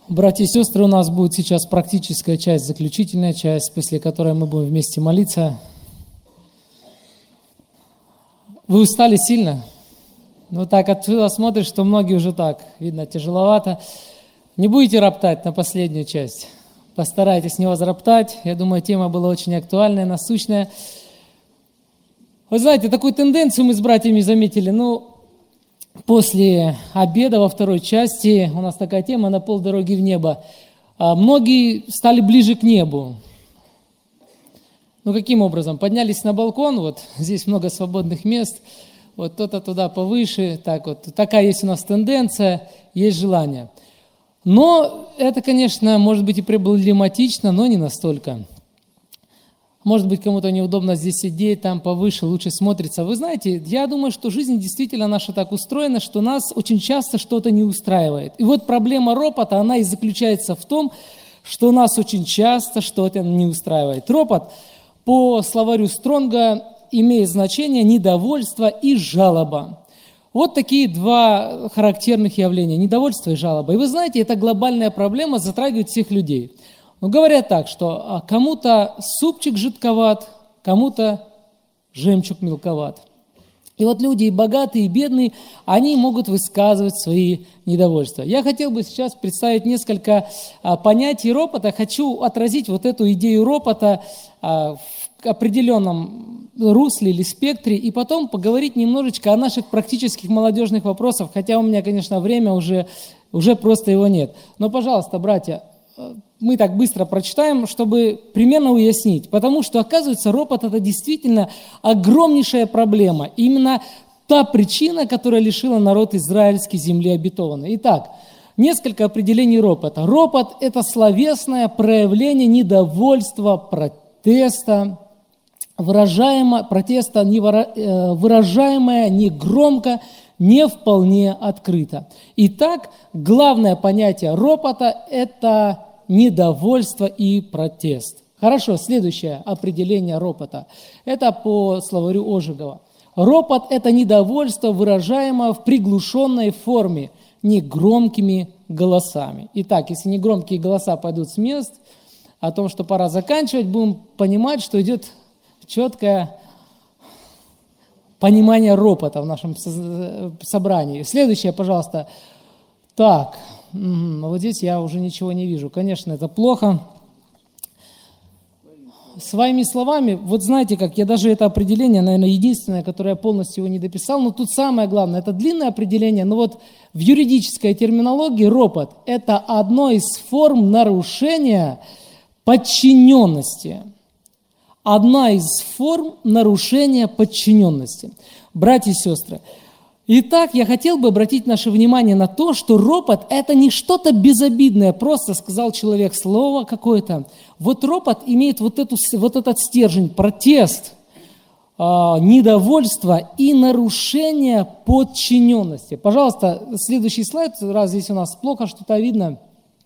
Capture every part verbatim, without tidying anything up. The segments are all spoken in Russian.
Братья и сестры, у нас будет сейчас практическая часть, заключительная часть, после которой мы будем вместе молиться. Вы устали сильно? Ну так, отсюда смотришь, что многие уже так, видно, тяжеловато. Не будете роптать на последнюю часть. Постарайтесь не возроптать. Я думаю, тема была очень актуальная, насущная. Вы знаете, такую тенденцию мы с братьями заметили. Ну, после обеда во второй части у нас такая тема «На полдороги в небо». А многие стали ближе к небу. Ну, каким образом? Поднялись на балкон, вот здесь много свободных мест, вот кто-то туда повыше, так вот. Такая есть у нас тенденция, есть желание. Но это, конечно, может быть и проблематично, но не настолько. Может быть, кому-то неудобно здесь сидеть, там повыше, лучше смотрится. Вы знаете, я думаю, что жизнь действительно наша так устроена, что нас очень часто что-то не устраивает. И вот проблема ропота, она и заключается в том, что нас очень часто что-то не устраивает. Ропот по словарю Стронга имеет значение недовольство и жалоба. Вот такие два характерных явления – недовольство и жалоба. И вы знаете, эта глобальная проблема затрагивает всех людей. Но говорят так, что кому-то супчик жидковат, кому-то жемчуг мелковат. И вот люди и богатые, и бедные, они могут высказывать свои недовольства. Я хотел бы сейчас представить несколько а, понятий ропота. Хочу отразить вот эту идею ропота а, в определенном русле или спектре, и потом поговорить немножечко о наших практических молодежных вопросах, хотя у меня, конечно, время уже, уже просто его нет. Но, пожалуйста, братья, мы так быстро прочитаем, чтобы примерно уяснить. Потому что, оказывается, ропот – это действительно огромнейшая проблема. Именно та причина, которая лишила народ израильский земли обетованной. Итак, несколько определений ропота. Ропот – это словесное проявление недовольства, протеста, выражаемое, протеста не выражаемое не громко, не вполне открыто. Итак, главное понятие ропота – это недовольство и протест. Хорошо, следующее определение ропота. Это по словарю Ожегова. Ропот – это недовольство, выражаемое в приглушенной форме, негромкими голосами. Итак, если негромкие голоса пойдут с мест, о том, что пора заканчивать, будем понимать, что идет четкое понимание ропота в нашем собрании. Следующее, пожалуйста. Так, вот здесь я уже ничего не вижу. Конечно, это плохо. Своими словами, вот знаете как, я даже это определение, наверное, единственное, которое я полностью его не дописал, но тут самое главное, это длинное определение, но вот в юридической терминологии ропот – это одно из форм нарушения подчиненности. Одна из форм нарушения подчиненности. Братья и сестры, итак, я хотел бы обратить наше внимание на то, что ропот – это не что-то безобидное, просто сказал человек слово какое-то. Вот ропот имеет вот, эту, вот этот стержень, протест, э, недовольство и нарушение подчиненности. Пожалуйста, следующий слайд, раз здесь у нас плохо что-то видно.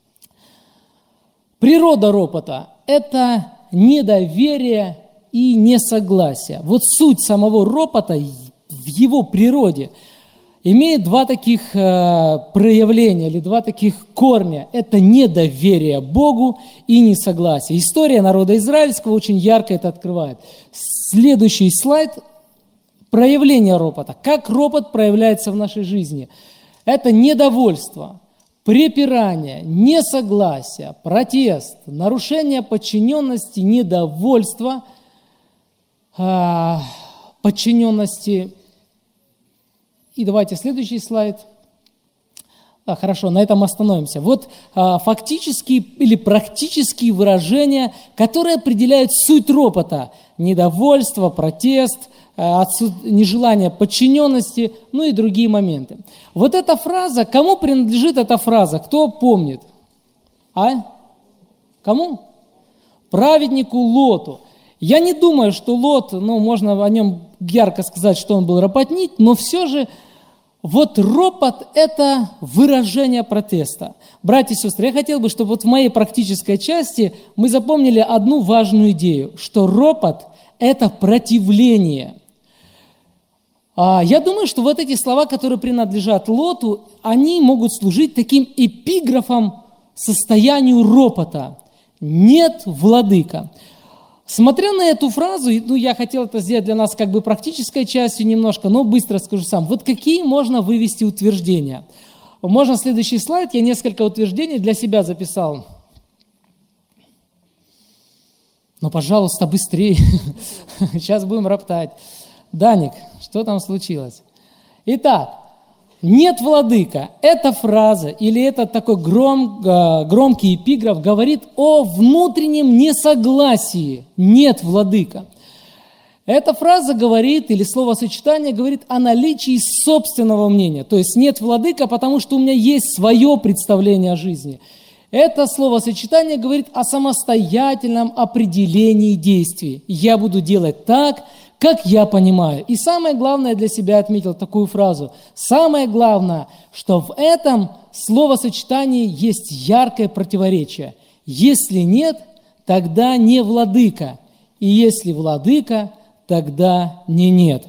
Природа ропота – это недоверие и несогласие. Вот суть самого ропота в его природе имеет два таких э, проявления или два таких корня. Это недоверие Богу и несогласие. История народа израильского очень ярко это открывает. Следующий слайд – проявление ропота. Как ропот проявляется в нашей жизни? Это недовольство, препирание, несогласие, протест, нарушение подчиненности, недовольство э, подчиненности. И давайте следующий слайд. А, хорошо, на этом остановимся. Вот а, фактические или практические выражения, которые определяют суть ропота. Недовольство, протест, а, отсут... нежелание подчиненности, ну и другие моменты. Вот эта фраза, кому принадлежит эта фраза? Кто помнит? А? Кому? Праведнику Лоту. Я не думаю, что Лот, ну, можно о нем ярко сказать, что он был ропотник, но все же вот ропот – это выражение протеста. Братья и сестры, я хотел бы, чтобы вот в моей практической части мы запомнили одну важную идею, что ропот – это противление. Я думаю, что вот эти слова, которые принадлежат Лоту, они могут служить таким эпиграфом состоянию ропота. Нет, владыка. Смотря на эту фразу, ну, я хотел это сделать для нас как бы практической частью немножко, но быстро скажу сам. Вот какие можно вывести утверждения? Можно следующий слайд, я несколько утверждений для себя записал. Ну, пожалуйста, быстрее. Сейчас будем роптать. Даник, что там случилось? Итак, нет, владыка. Эта фраза или этот такой гром, громкий эпиграф говорит о внутреннем несогласии. Нет, владыка. Эта фраза говорит, или словосочетание говорит о наличии собственного мнения. То есть нет, владыка, потому что у меня есть свое представление о жизни. Это словосочетание говорит о самостоятельном определении действий. Я буду делать так, как я понимаю. И самое главное, для себя отметил такую фразу. Самое главное, что в этом словосочетании есть яркое противоречие. Если нет, тогда не владыка. И если владыка, тогда не нет.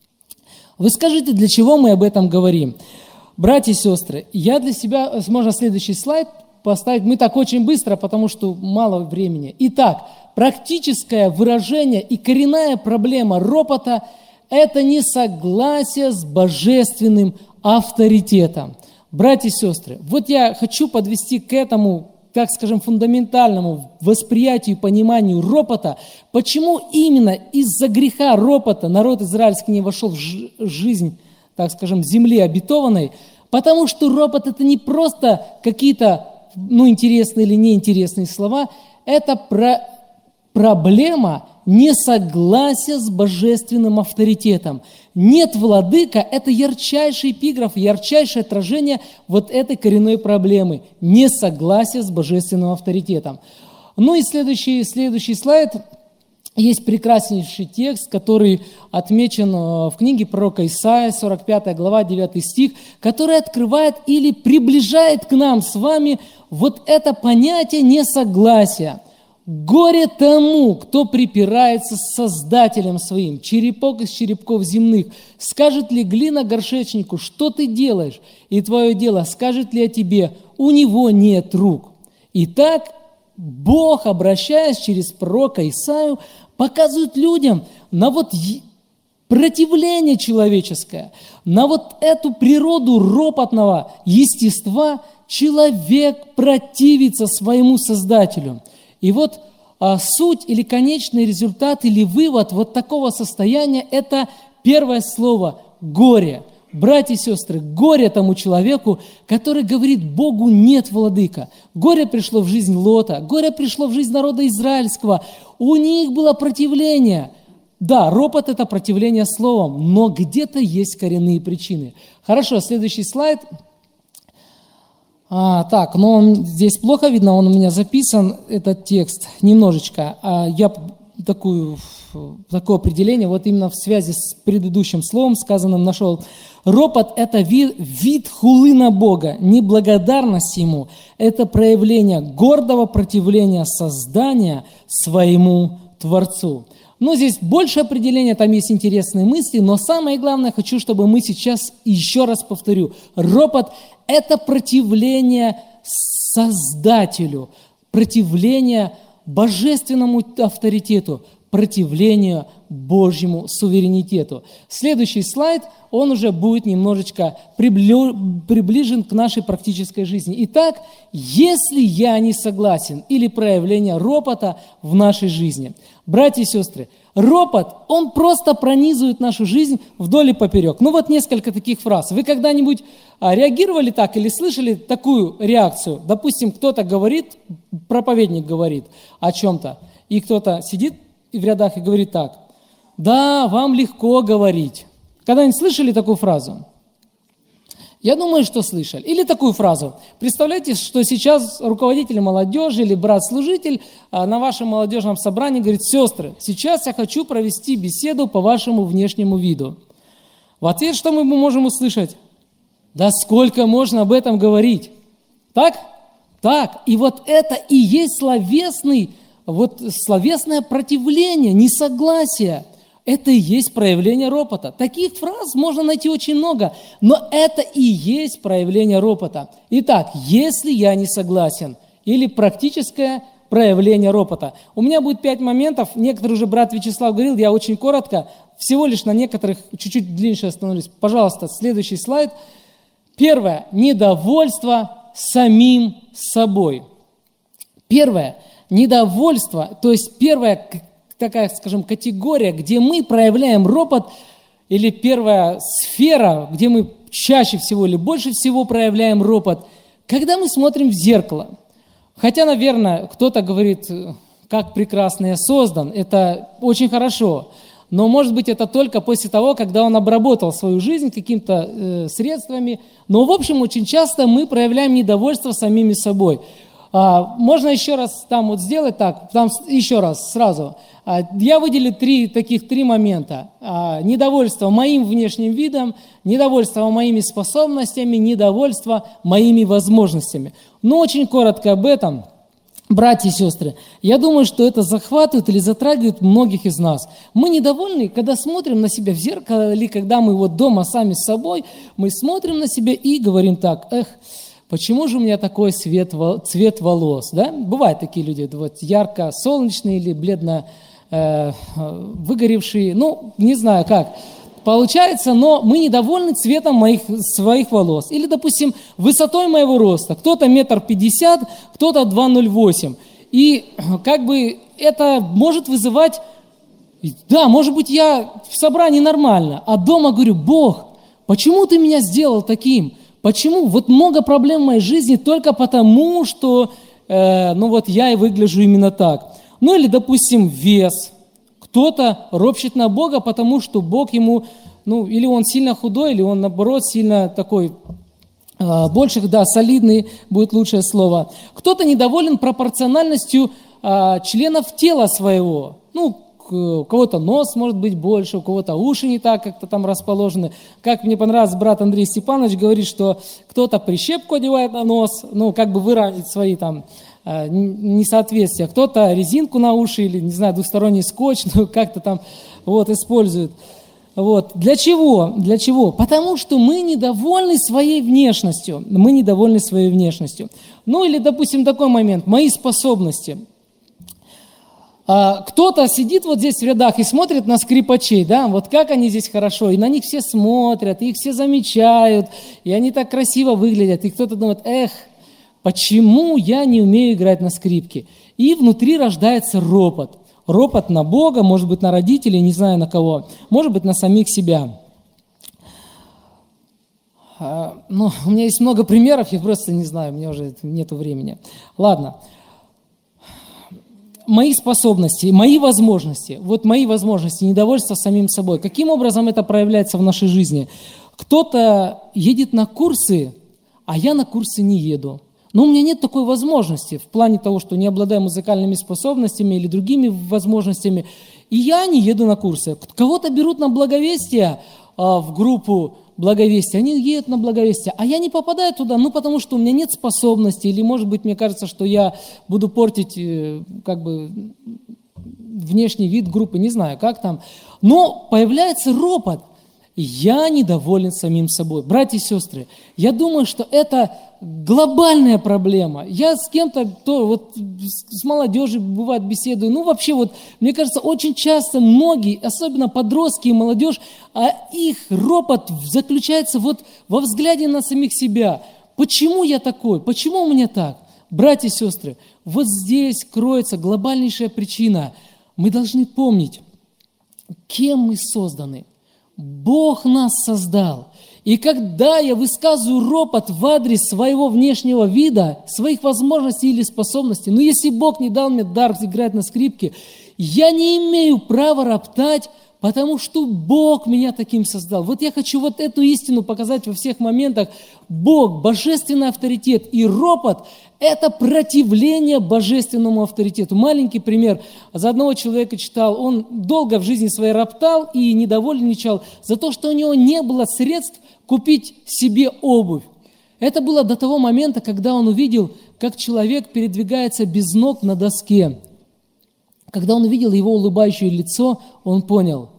Вы скажите, для чего мы об этом говорим? Братья и сестры, я для себя, можно следующий слайд поставить. Мы так очень быстро, потому что мало времени. Итак, практическое выражение и коренная проблема ропота – это несогласие с божественным авторитетом. Братья и сестры, вот я хочу подвести к этому, так скажем, фундаментальному восприятию и пониманию ропота, почему именно из-за греха ропота народ израильский не вошел в жизнь, так скажем, земли обетованной, потому что ропот – это не просто какие-то ну, интересные или неинтересные слова, это про проблема несогласия с божественным авторитетом. Нет, владыка – это ярчайший эпиграф, ярчайшее отражение вот этой коренной проблемы – несогласия с божественным авторитетом. Ну и следующий, следующий слайд. Есть прекраснейший текст, который отмечен в книге пророка Исаия, сорок пятая глава, девятый стих, который открывает или приближает к нам с вами вот это понятие несогласия. Горе тому, кто припирается с Создателем своим, черепок из черепков земных. Скажет ли глина горшечнику, что ты делаешь? И твое дело, скажет ли о тебе, у него нет рук. Итак, Бог, обращаясь через пророка Исаию, показывает людям на вот противление человеческое, на вот эту природу ропотного естества. Человек противится своему Создателю. И вот а, суть или конечный результат или вывод вот такого состояния – это первое слово – горе. Братья и сестры, горе тому человеку, который говорит Богу «нет, владыка». Горе пришло в жизнь Лота, горе пришло в жизнь народа израильского. У них было противление. Да, ропот – это противление словом, но где-то есть коренные причины. Хорошо, следующий слайд. А, так, но он, здесь плохо видно, он у меня записан, этот текст, немножечко. А, я такую, такое определение, вот именно в связи с предыдущим словом сказанным нашел. Ропот – это вид, вид хулы на Бога, неблагодарность Ему. Это проявление гордого противления создания своему Творцу. Ну, здесь больше определения, там есть интересные мысли, но самое главное, хочу, чтобы мы сейчас, еще раз повторю, ропот – это противление Создателю, противление божественному авторитету, противление Божьему суверенитету. Следующий слайд, он уже будет немножечко приближен к нашей практической жизни. Итак, если я не согласен или проявление ропота в нашей жизни. Братья и сестры, ропот, он просто пронизывает нашу жизнь вдоль и поперек. Ну вот несколько таких фраз. Вы когда-нибудь а, реагировали так или слышали такую реакцию? Допустим, кто-то говорит, проповедник говорит о чем-то, и кто-то сидит в рядах и говорит так: да, вам легко говорить. Когда-нибудь слышали такую фразу? Я думаю, что слышали. Или такую фразу. Представляете, что сейчас руководитель молодежи или брат-служитель на вашем молодежном собрании говорит: сестры, сейчас я хочу провести беседу по вашему внешнему виду. В ответ что мы можем услышать? Да сколько можно об этом говорить? Так? Так. И вот это и есть словесный, вот словесное противление, несогласие. Это и есть проявление ропота. Таких фраз можно найти очень много, но это и есть проявление ропота. Итак, если я не согласен, или практическое проявление ропота. У меня будет пять моментов, некоторые уже брат Вячеслав говорил, я очень коротко, всего лишь на некоторых чуть-чуть длиннее остановлюсь. Пожалуйста, следующий слайд. Первое. Недовольство самим собой. Первое. Недовольство, то есть первая такая, скажем, категория, где мы проявляем ропот, или первая сфера, где мы чаще всего или больше всего проявляем ропот, когда мы смотрим в зеркало. Хотя, наверное, кто-то говорит, как прекрасно я создан, это очень хорошо, но, может быть, это только после того, когда он обработал свою жизнь какими-то э, средствами. Но, в общем, очень часто мы проявляем недовольство самими собой. А, можно еще раз там вот сделать так, там еще раз сразу. А, я выделил три, таких три момента. А, недовольство моим внешним видом, недовольство моими способностями, недовольство моими возможностями. Но очень коротко об этом. Братья и сестры, я думаю, что это захватывает или затрагивает многих из нас. Мы недовольны, когда смотрим на себя в зеркало, или когда мы вот дома сами с собой, мы смотрим на себя и говорим так, эх, почему же у меня такой цвет, цвет волос? Да? Бывают такие люди, вот ярко-солнечные или бледно э, выгоревшие, ну, не знаю как. Получается, но мы недовольны цветом моих, своих волос. Или, допустим, высотой моего роста. Кто-то метр пятьдесят, кто-то два ноль восемь. И как бы это может вызывать, да, может быть, я в собрании нормально, а дома говорю, Бог, почему ты меня сделал таким? Почему? Вот много проблем в моей жизни только потому, что, э, ну вот я и выгляжу именно так. Ну или, допустим, вес. Кто-то ропщет на Бога, потому что Бог ему, ну, или он сильно худой, или он, наоборот, сильно такой, э, больше, да, солидный, будет лучшее слово. Кто-то недоволен пропорциональностью э, членов тела своего. Ну, у кого-то нос может быть больше, у кого-то уши не так как-то там расположены. Как мне понравился брат Андрей Степанович, говорит, что кто-то прищепку одевает на нос, ну, как бы выравнивать свои там несоответствия. Кто-то резинку на уши или, не знаю, двусторонний скотч, ну, как-то там вот использует. Вот. Для чего? Для чего? Потому что мы недовольны своей внешностью. Мы недовольны своей внешностью. Ну, или, допустим, такой момент. Мои способности. Кто-то сидит вот здесь в рядах и смотрит на скрипачей, да, вот как они здесь хорошо, и на них все смотрят, и их все замечают, и они так красиво выглядят, и кто-то думает, эх, почему я не умею играть на скрипке? И внутри рождается ропот. Ропот на Бога, может быть, на родителей, не знаю на кого, может быть, на самих себя. Ну, у меня есть много примеров, я просто не знаю, у меня уже нету времени. Ладно. Мои способности, мои возможности, вот мои возможности, недовольство самим собой. Каким образом это проявляется в нашей жизни? Кто-то едет на курсы, а я на курсы не еду. Но у меня нет такой возможности в плане того, что не обладаю музыкальными способностями или другими возможностями. И я не еду на курсы. Кого-то берут на благовестие а, в группу благовестия, они едут на благовестие, а я не попадаю туда, ну, потому что у меня нет способностей, или, может быть, мне кажется, что я буду портить, как бы, внешний вид группы, не знаю, как там. Но появляется ропот. Я недоволен самим собой. Братья и сестры, я думаю, что это глобальная проблема. Я с кем-то, кто, вот с молодежью бывает беседую, ну вообще вот, мне кажется, очень часто многие, особенно подростки и молодежь, а их ропот заключается вот во взгляде на самих себя. Почему я такой? Почему у меня так? Братья и сестры, вот здесь кроется глобальнейшая причина. Мы должны помнить, кем мы созданы. Бог нас создал. И когда я высказываю ропот в адрес своего внешнего вида, своих возможностей или способностей, ну если Бог не дал мне дар играть на скрипке, я не имею права роптать, потому что Бог меня таким создал. Вот я хочу вот эту истину показать во всех моментах. Бог, божественный авторитет, и ропот – это противление божественному авторитету. Маленький пример. За одного человека читал, он долго в жизни своей роптал и недовольничал за то, что у него не было средств купить себе обувь. Это было до того момента, когда он увидел, как человек передвигается без ног на доске. Когда он увидел его улыбающее лицо, он понял,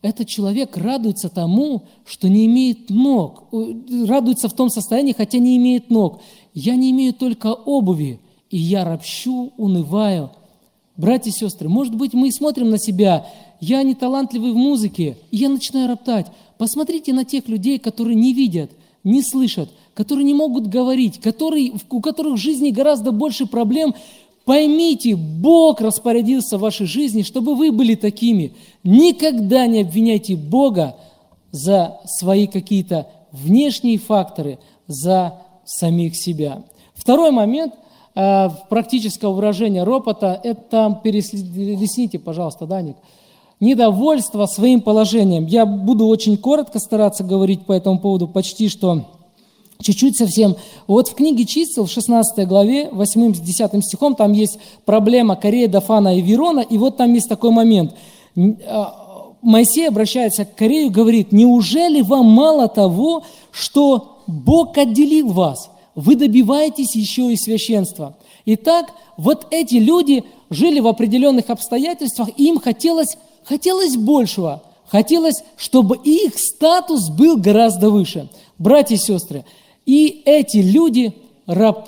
этот человек радуется тому, что не имеет ног, радуется в том состоянии, хотя не имеет ног. Я не имею только обуви, и я ропщу, унываю. Братья и сестры, может быть, мы смотрим на себя, я не талантливый в музыке, и я начинаю роптать. Посмотрите на тех людей, которые не видят, не слышат, которые не могут говорить, которые, у которых в жизни гораздо больше проблем. Поймите, Бог распорядился в вашей жизни, чтобы вы были такими. Никогда не обвиняйте Бога за свои какие-то внешние факторы, за самих себя. Второй момент э, практического выражения ропота – это, перелесните, пожалуйста, Даник, недовольство своим положением. Я буду очень коротко стараться говорить по этому поводу, почти что чуть-чуть совсем. Вот в книге «Чисел» в шестнадцатой главе, восьмым-десятым стихом, там есть проблема Корея, Дафана и Верона, и вот там есть такой момент. Моисей обращается к Корею и говорит: «Неужели вам мало того, что Бог отделил вас? Вы добиваетесь еще и священства». Итак, вот эти люди жили в определенных обстоятельствах, и им хотелось, хотелось большего. Хотелось, чтобы их статус был гораздо выше. Братья и сестры, и эти люди раб...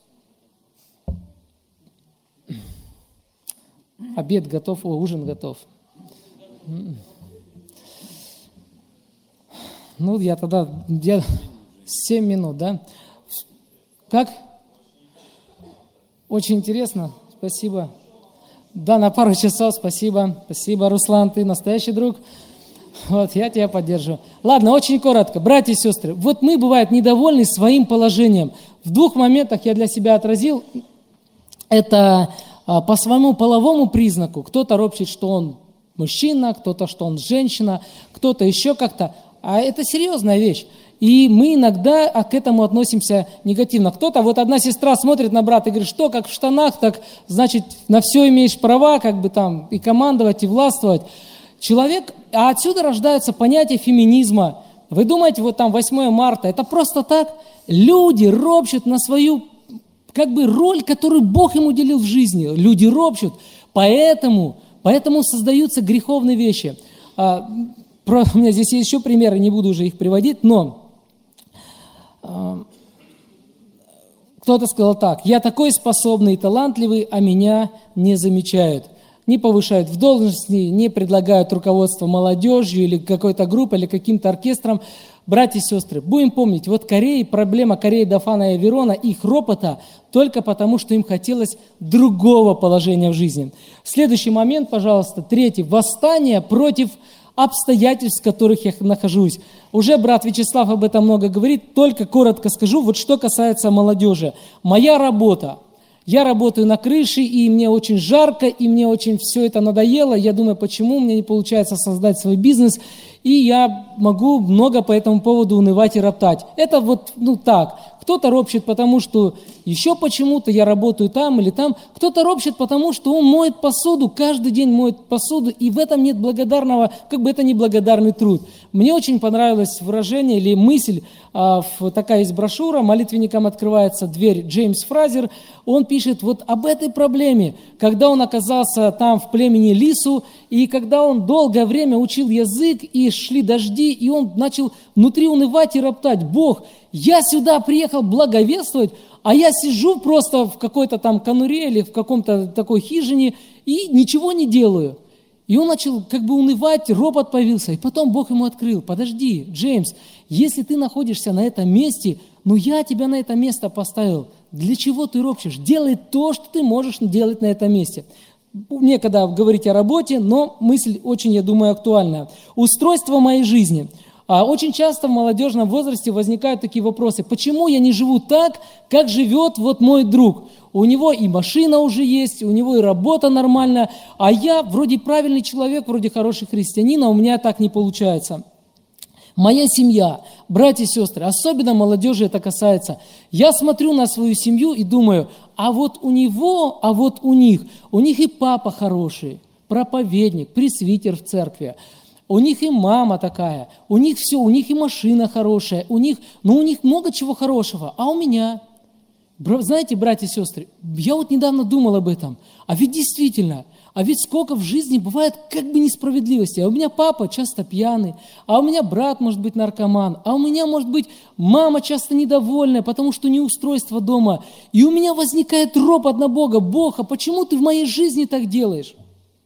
Обед готов, о, ужин готов. Ну, я тогда... Я... Семь минут, да? Как? Очень интересно. Спасибо. Да, на пару часов. Спасибо. Спасибо, Руслан, ты настоящий друг. Вот, я тебя поддерживаю. Ладно, очень коротко. Братья и сестры, вот мы, бывает, недовольны своим положением. В двух моментах я для себя отразил. Это а, по своему половому признаку. Кто-то ропщет, что он мужчина, кто-то, что он женщина, кто-то еще как-то. А это серьезная вещь. И мы иногда к этому относимся негативно. Кто-то, вот одна сестра смотрит на брата и говорит: что, как в штанах, так, значит, на все имеешь права, как бы там и командовать, и властвовать. Человек, а отсюда рождается понятие феминизма. Вы думаете, вот там восьмое марта, это просто так? Люди ропщут на свою, как бы, роль, которую Бог им уделил в жизни. Люди ропщут, поэтому, поэтому создаются греховные вещи. А, про, у меня здесь есть еще примеры, не буду уже их приводить, но а, кто-то сказал так: я такой способный и талантливый, а меня не замечают. Не повышают в должности, не предлагают руководство молодежью или какой-то группой, или каким-то оркестром. Братья и сестры, будем помнить, вот Кореи, проблема Кореи, Дафана и Верона, их ропота только потому, что им хотелось другого положения в жизни. Следующий момент, пожалуйста, третий. Восстание против обстоятельств, в которых я нахожусь. Уже брат Вячеслав об этом много говорит, только коротко скажу, вот что касается молодежи. Моя работа. Я работаю на крыше, и мне очень жарко, и мне очень все это надоело. Я думаю, почему мне не получается создать свой бизнес, и я могу много по этому поводу унывать и роптать. Это вот, ну так. Кто-то ропщет, потому что еще почему-то я работаю там или там. Кто-то ропщет, потому что он моет посуду, каждый день моет посуду, и в этом нет благодарного, как бы это неблагодарный труд. Мне очень понравилось выражение или мысль, а, в, такая есть брошюра, молитвенникам открывается дверь, Джеймс Фразер, он пишет вот об этой проблеме, когда он оказался там в племени Лису, и когда он долгое время учил язык, и шли дожди, и он начал внутри унывать и роптать: Бог, я сюда приехал благовествовать, а я сижу просто в какой-то там конуре или в каком-то такой хижине и ничего не делаю. И он начал как бы унывать, ропот появился. И потом Бог ему открыл: подожди, Джеймс, если ты находишься на этом месте, ну я тебя на это место поставил. Для чего ты ропщешь? Делай то, что ты можешь делать на этом месте. Некогда говорить о работе, но мысль очень, я думаю, актуальная. Устройство моей жизни. А очень часто в молодежном возрасте возникают такие вопросы: почему я не живу так, как живет вот мой друг? У него и машина уже есть, у него и работа нормальная, а я вроде правильный человек, вроде хороший христианин, а у меня так не получается. Моя семья, братья и сестры, особенно молодежи это касается. Я смотрю на свою семью и думаю: а вот у него, а вот у них, у них и папа хороший, проповедник, пресвитер в церкви. У них и мама такая, у них все, у них и машина хорошая, у них, ну у них много чего хорошего, а у меня, знаете, братья и сестры, я вот недавно думал об этом, а ведь действительно, А ведь сколько в жизни бывает как бы несправедливости. А у меня папа часто пьяный, а у меня брат может быть наркоман, а у меня может быть мама часто недовольная, потому что неустройство дома. И у меня возникает ропот на Бога. Бог, а почему ты в моей жизни так делаешь?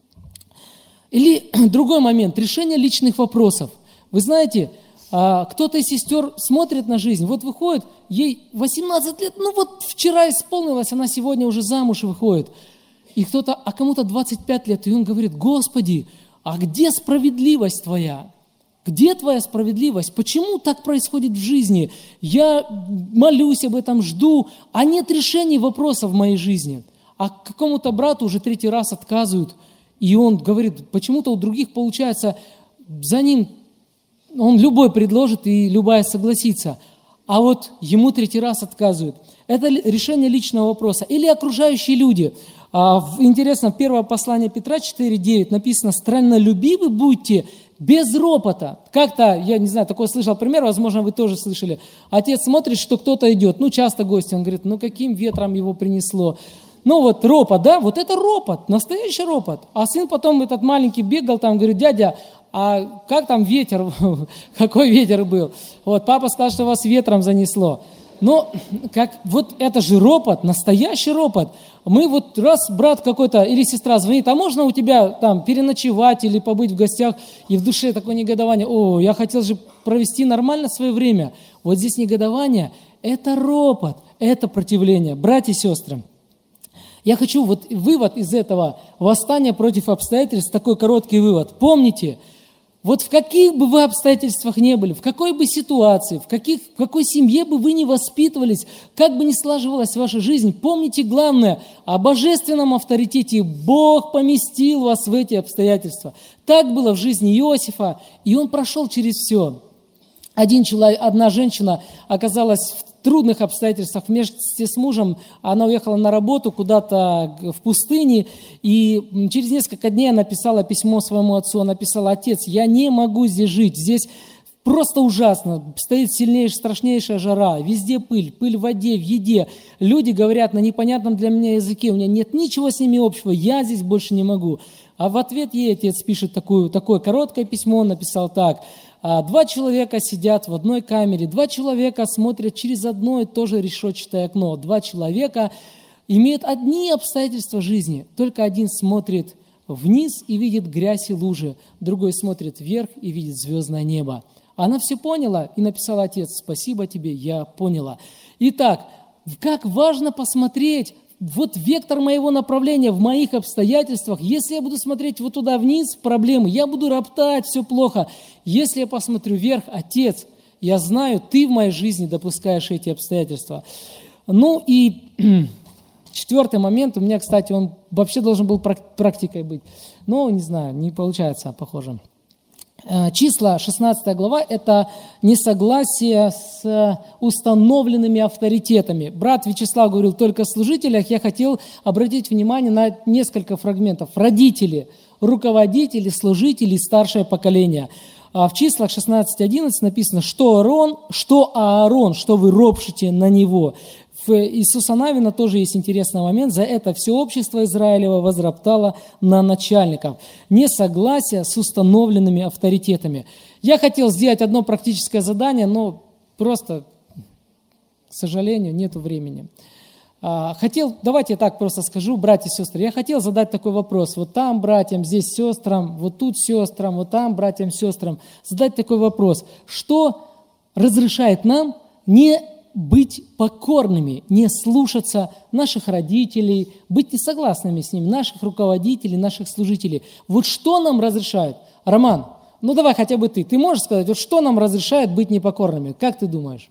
Или другой момент, решение личных вопросов. Вы знаете, кто-то из сестер смотрит на жизнь, вот выходит, ей восемнадцать лет, ну вот вчера исполнилось, она сегодня уже замуж выходит. И кто-то, а кому-то двадцать пять лет, и он говорит: Господи, а где справедливость Твоя? Где Твоя справедливость? Почему так происходит в жизни? Я молюсь об этом, жду, а нет решений вопросов в моей жизни. А какому-то брату уже третий раз отказывают, и он говорит, почему-то у других получается, за ним он любой предложит, и любая согласится. А вот ему третий раз отказывают. Это решение личного вопроса. Или окружающие люди. Интересно, первое послание Петра четыре девять написано: «Страннолюбивы будьте без ропота». Как-то, я не знаю, такой слышал пример, возможно, вы тоже слышали. Отец смотрит, что кто-то идет, ну, часто гости, он говорит, ну, каким ветром его принесло. Ну, вот ропот, да, вот это ропот, настоящий ропот. А сын потом, этот маленький, бегал там, говорит: дядя, а как там ветер, какой ветер был? Вот, папа сказал, что вас ветром занесло. Но как, вот это же ропот, настоящий ропот. Мы вот раз брат какой-то или сестра звонит, а можно у тебя там переночевать или побыть в гостях, и в душе такое негодование: о, я хотел же провести нормально свое время. Вот здесь негодование – это ропот, это противление. Братья и сестры, я хочу вот вывод из этого восстания против обстоятельств, такой короткий вывод. Помните, вот в каких бы вы обстоятельствах не были, в какой бы ситуации, в, каких, в какой семье бы вы ни воспитывались, как бы ни слаживалась ваша жизнь, помните главное, о божественном авторитете. Бог поместил вас в эти обстоятельства. Так было в жизни Иосифа, и он прошел через все. Один человек, одна женщина оказалась в трудных обстоятельствах вместе с мужем. Она уехала на работу куда-то в пустыне, и через несколько дней она написала письмо своему отцу. Она написала: отец, я не могу здесь жить, здесь просто ужасно, стоит сильнейшая, страшнейшая жара, везде пыль, пыль в воде, в еде. Люди говорят на непонятном для меня языке, у меня нет ничего с ними общего, я здесь больше не могу. А в ответ ей отец пишет такую, такое короткое письмо, он написал так: два человека сидят в одной камере, два человека смотрят через одно и то же решетчатое окно, два человека имеют одни обстоятельства жизни, только один смотрит вниз и видит грязь и лужи, другой смотрит вверх и видит звездное небо. Она все поняла и написала: отец, спасибо тебе, я поняла. Итак, как важно посмотреть вот вектор моего направления в моих обстоятельствах. Если я буду смотреть вот туда вниз, проблемы, я буду роптать, все плохо. Если я посмотрю вверх, отец, я знаю, ты в моей жизни допускаешь эти обстоятельства. Ну и четвертый момент, у меня, кстати, он вообще должен был практикой быть, но не знаю, не получается, похоже. Числа, шестнадцатая глава, это несогласие с установленными авторитетами. Брат Вячеслав говорил только о служителях, я хотел обратить внимание на несколько фрагментов. Родители, руководители, служители, старшее поколение. В числах шестнадцать одиннадцать написано, что Аарон, что Аарон, что вы ропщите на него. В Иисуса Навина тоже есть интересный момент. За это все общество Израилева возроптало на начальников. Несогласие с установленными авторитетами. Я хотел сделать одно практическое задание, но просто, к сожалению, нет времени. Хотел, давайте я так просто скажу, братья и сестры, я хотел задать такой вопрос. Вот там братьям, здесь сестрам, вот тут сестрам, вот там братьям, сестрам. Задать такой вопрос. Что разрешает нам не быть покорными, не слушаться наших родителей, быть несогласными с ними, наших руководителей, наших служителей. Вот что нам разрешает? Роман, ну давай хотя бы ты. Ты можешь сказать, вот что нам разрешает быть непокорными? Как ты думаешь?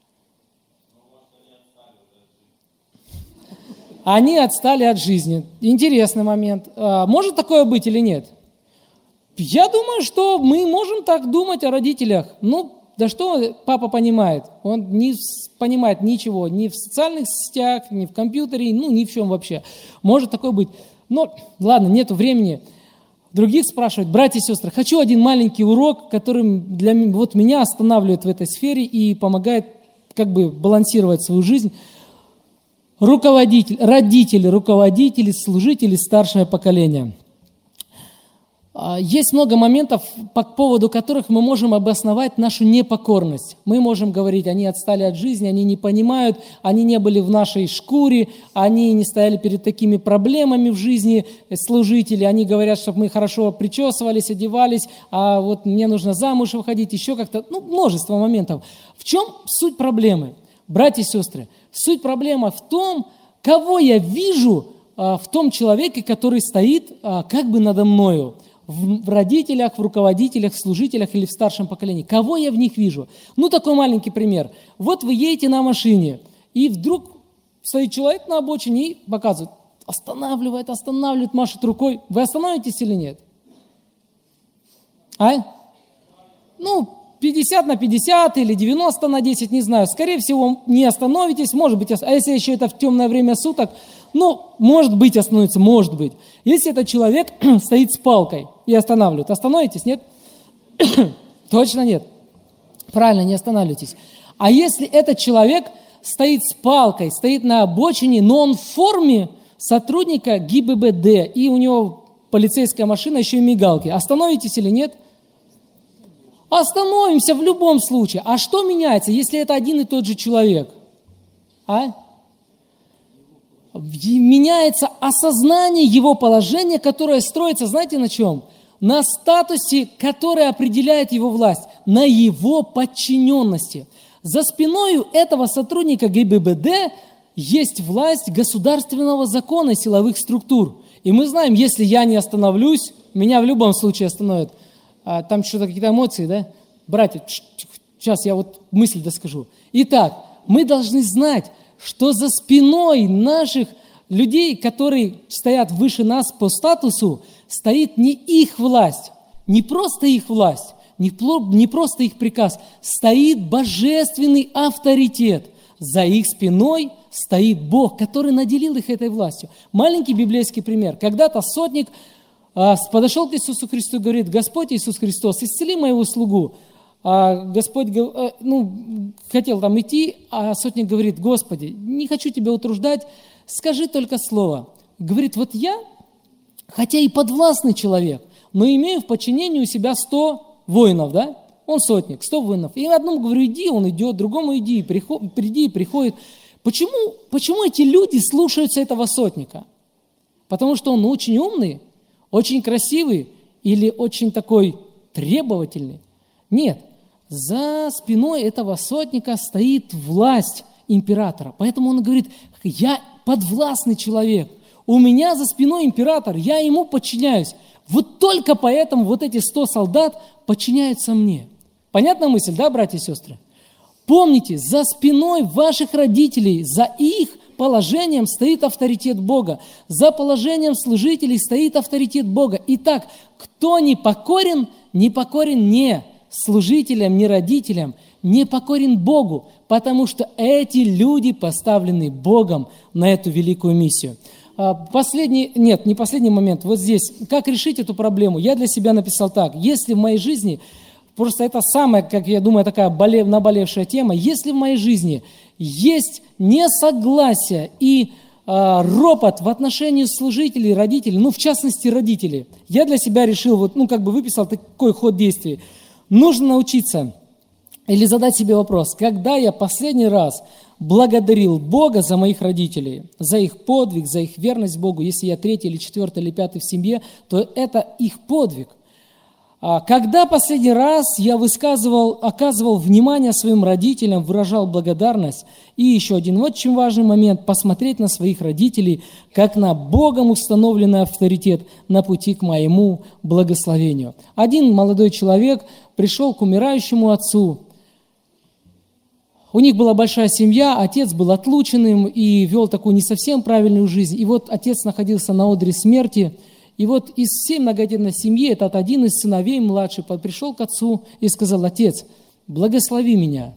Они отстали от жизни. Интересный момент. А может такое быть или нет? Я думаю, что мы можем так думать о родителях. Ну, да что папа понимает? Он не понимает ничего ни в социальных сетях, ни в компьютере, ну, ни в чем вообще. Может такое быть. Но, ладно, нету времени. Других спрашивать. Братья и сестры, хочу один маленький урок, который для вот меня останавливает в этой сфере и помогает как бы балансировать свою жизнь. руководитель, родители, руководители, служители, старшее поколение. Есть много моментов, по поводу которых мы можем обосновать нашу непокорность. Мы можем говорить, они отстали от жизни, они не понимают, они не были в нашей шкуре, они не стояли перед такими проблемами в жизни, служители. Они говорят, чтобы мы хорошо причесывались, одевались, а вот мне нужно замуж выходить, еще как-то, ну, множество моментов. В чем суть проблемы? Братья и сестры, суть проблемы в том, кого я вижу а, в том человеке, который стоит а, как бы надо мною. В родителях, в руководителях, в служителях или в старшем поколении. Кого я в них вижу? Ну, такой маленький пример. Вот вы едете на машине, и вдруг стоит человек на обочине и показывает, останавливает, останавливает, машет рукой. Вы остановитесь или нет? А? Ну, пятьдесят на пятьдесят или девяносто на десять, не знаю. Скорее всего, не остановитесь, может быть, а если еще это в темное время суток, ну, может быть, остановится, может быть. Если этот человек стоит с палкой и останавливает, остановитесь, нет? Точно нет. Правильно, не останавливайтесь. А если этот человек стоит с палкой, стоит на обочине, но он в форме сотрудника ГИБДД, и у него полицейская машина, еще и мигалки, остановитесь или нет? Остановимся в любом случае. А что меняется, если это один и тот же человек? А? Меняется осознание его положения, которое строится, знаете, на чем? На статусе, который определяет его власть, на его подчиненности. За спиной этого сотрудника ГИБДД есть власть государственного закона и силовых структур. И мы знаем, если я не остановлюсь, меня в любом случае остановят. А, там что-то, какие-то эмоции, да? Братья, сейчас я вот мысль доскажу. Итак, мы должны знать, что за спиной наших людей, которые стоят выше нас по статусу, стоит не их власть, не просто их власть, не, не просто их приказ, стоит божественный авторитет. За их спиной стоит Бог, который наделил их этой властью. Маленький библейский пример. Когда-то сотник а, подошел к Иисусу Христу и говорит: Господь Иисус Христос, исцели моего слугу. А Господь ну, хотел там идти, а сотник говорит: Господи, не хочу тебя утруждать, скажи только слово. Говорит: вот я, хотя и подвластный человек, но имею в подчинении у себя сто воинов, да? Он сотник, сто воинов. И одному говорю: иди, он идет, другому иди, приход, приди и приходит. Почему, почему эти люди слушаются этого сотника? Потому что он очень умный, очень красивый или очень такой требовательный? Нет. За спиной этого сотника стоит власть императора. Поэтому он говорит: я подвластный человек, у меня за спиной император, я ему подчиняюсь. Вот только поэтому вот эти сто солдат подчиняются мне. Понятна мысль, да, братья и сестры? Помните, за спиной ваших родителей, за их положением стоит авторитет Бога. За положением служителей стоит авторитет Бога. Итак, кто не покорен, не покорен не служителям, не родителям, не покорен Богу, потому что эти люди поставлены Богом на эту великую миссию. Последний, нет, не последний момент, вот здесь. Как решить эту проблему? Я для себя написал так. Если в моей жизни, просто это самая, как я думаю, такая болев, наболевшая тема, если в моей жизни есть несогласие и э, ропот в отношении служителей, родителей, ну, в частности, родителей, я для себя решил, вот, ну, как бы выписал такой ход действий. Нужно научиться или задать себе вопрос: когда я последний раз благодарил Бога за моих родителей, за их подвиг, за их верность Богу? Если я третий или четвертый или пятый в семье, то это их подвиг. Когда последний раз я высказывал, оказывал внимание своим родителям, выражал благодарность? И еще один очень важный момент – посмотреть на своих родителей, как на Богом установленный авторитет на пути к моему благословению. Один молодой человек пришел к умирающему отцу. У них была большая семья, отец был отлученным и вел такую не совсем правильную жизнь. И вот отец находился на одре смерти. И вот из всей многодетной семьи этот один из сыновей младший пришел к отцу и сказал: отец, благослови меня.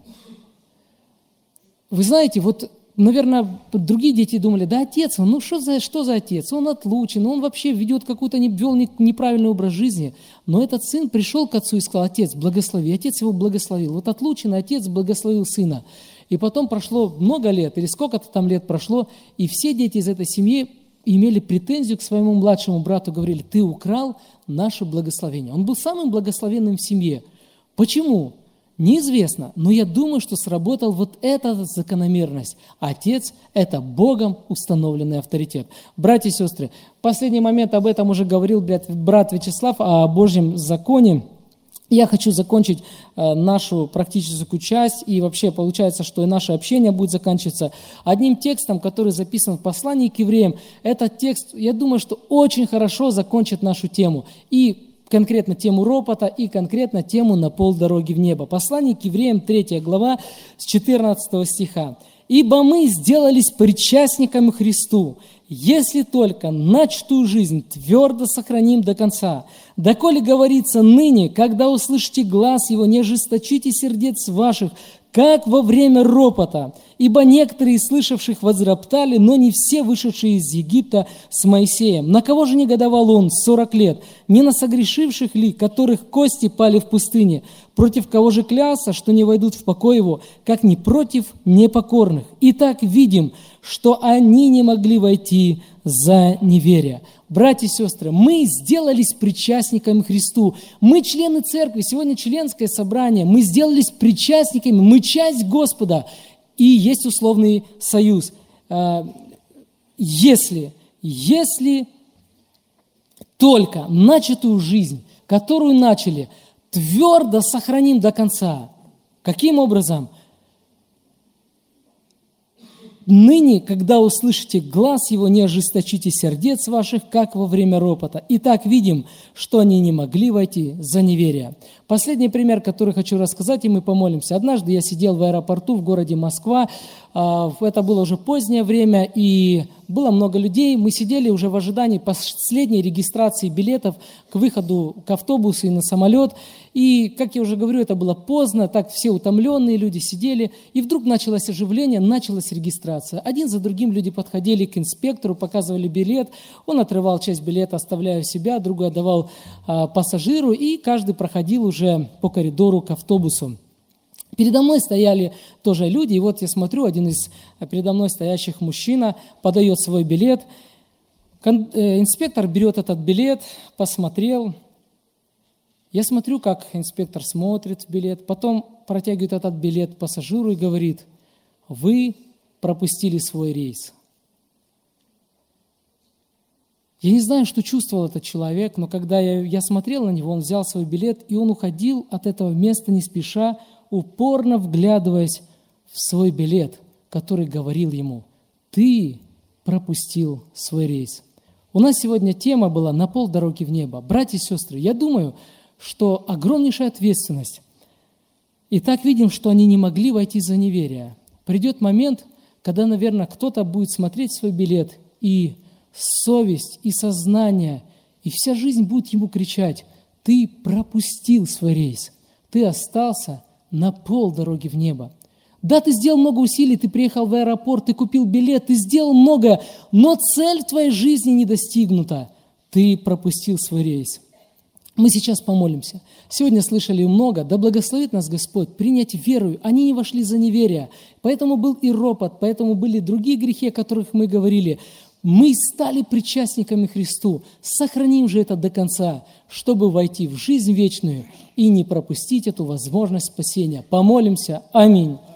Вы знаете, вот, наверное, другие дети думали: да отец, ну что за, что за отец? Он отлучен, он вообще ведет какой-то, вел неправильный образ жизни. Но этот сын пришел к отцу и сказал: отец, благослови. Отец его благословил. Вот отлученный отец благословил сына. И потом прошло много лет, или сколько-то там лет прошло, и все дети из этой семьи имели претензию к своему младшему брату, говорили: ты украл наше благословение. Он был самым благословенным в семье. Почему? Неизвестно, но я думаю, что сработал вот эта закономерность. Отец – это Богом установленный авторитет. Братья и сестры, в последний момент об этом уже говорил брат Вячеслав, о Божьем законе. Я хочу закончить э, нашу практическую часть, и вообще получается, что и наше общение будет заканчиваться одним текстом, который записан в послании к евреям. Этот текст, я думаю, что очень хорошо закончит нашу тему. И конкретно тему ропота, и конкретно тему «На полдороги в небо». Послание к евреям, третья глава, с четырнадцатого стиха. «Ибо мы сделались причастниками Христу, если только начатую жизнь твердо сохраним до конца. Доколе говорится ныне, когда услышите глас Его, не ожесточите сердец ваших, как во время ропота. Ибо некоторые из слышавших возроптали, но не все вышедшие из Египта с Моисеем. На кого же негодовал он сорок лет? Не на согрешивших ли, которых кости пали в пустыне? Против кого же клялся, что не войдут в покой его, как не против непокорных? Итак, видим, что они не могли войти за неверие». Братья и сестры, мы сделались причастниками Христу. Мы члены церкви, сегодня членское собрание. Мы сделались причастниками, мы часть Господа. И есть условный союз. Если, если только начатую жизнь, которую начали, твердо сохраним до конца. Каким образом? Ныне, когда услышите глас Его, не ожесточите сердец ваших, как во время ропота. Итак, видим, что они не могли войти за неверие. Последний пример, который хочу рассказать, и мы помолимся. Однажды я сидел в аэропорту в городе Москва. Это было уже позднее время, и было много людей. Мы сидели уже в ожидании последней регистрации билетов к выходу к автобусу и на самолет. И, как я уже говорю, это было поздно, так все утомленные люди сидели. И вдруг началось оживление, началась регистрация. Один за другим люди подходили к инспектору, показывали билет. Он отрывал часть билета, оставляя у себя, другой отдавал а, пассажиру, и каждый проходил уже по коридору к автобусу. Передо мной стояли тоже люди, и вот я смотрю, один из передо мной стоящих мужчина подает свой билет. Инспектор берет этот билет, посмотрел. Я смотрю, как инспектор смотрит в билет, потом протягивает этот билет пассажиру и говорит: вы пропустили свой рейс. Я не знаю, что чувствовал этот человек, но когда я, я смотрел на него, он взял свой билет, и он уходил от этого места не спеша, упорно вглядываясь в свой билет, который говорил ему: ты пропустил свой рейс. У нас сегодня тема была «На полдороги в небо». Братья и сестры, я думаю, что огромнейшая ответственность. И так видим, что они не могли войти за неверие. Придет момент, когда, наверное, кто-то будет смотреть свой билет, и совесть, и сознание, и вся жизнь будет ему кричать: ты пропустил свой рейс, ты остался на полдороги в небо. Да, ты сделал много усилий, ты приехал в аэропорт, ты купил билет, ты сделал многое, но цель в твоей жизни не достигнута. Ты пропустил свой рейс. Мы сейчас помолимся. Сегодня слышали много. Да благословит нас Господь принять веру. Они не вошли за неверие. Поэтому был и ропот, поэтому были другие грехи, о которых мы говорили. Мы стали причастниками Христу. Сохраним же это до конца, чтобы войти в жизнь вечную и не пропустить эту возможность спасения. Помолимся. Аминь.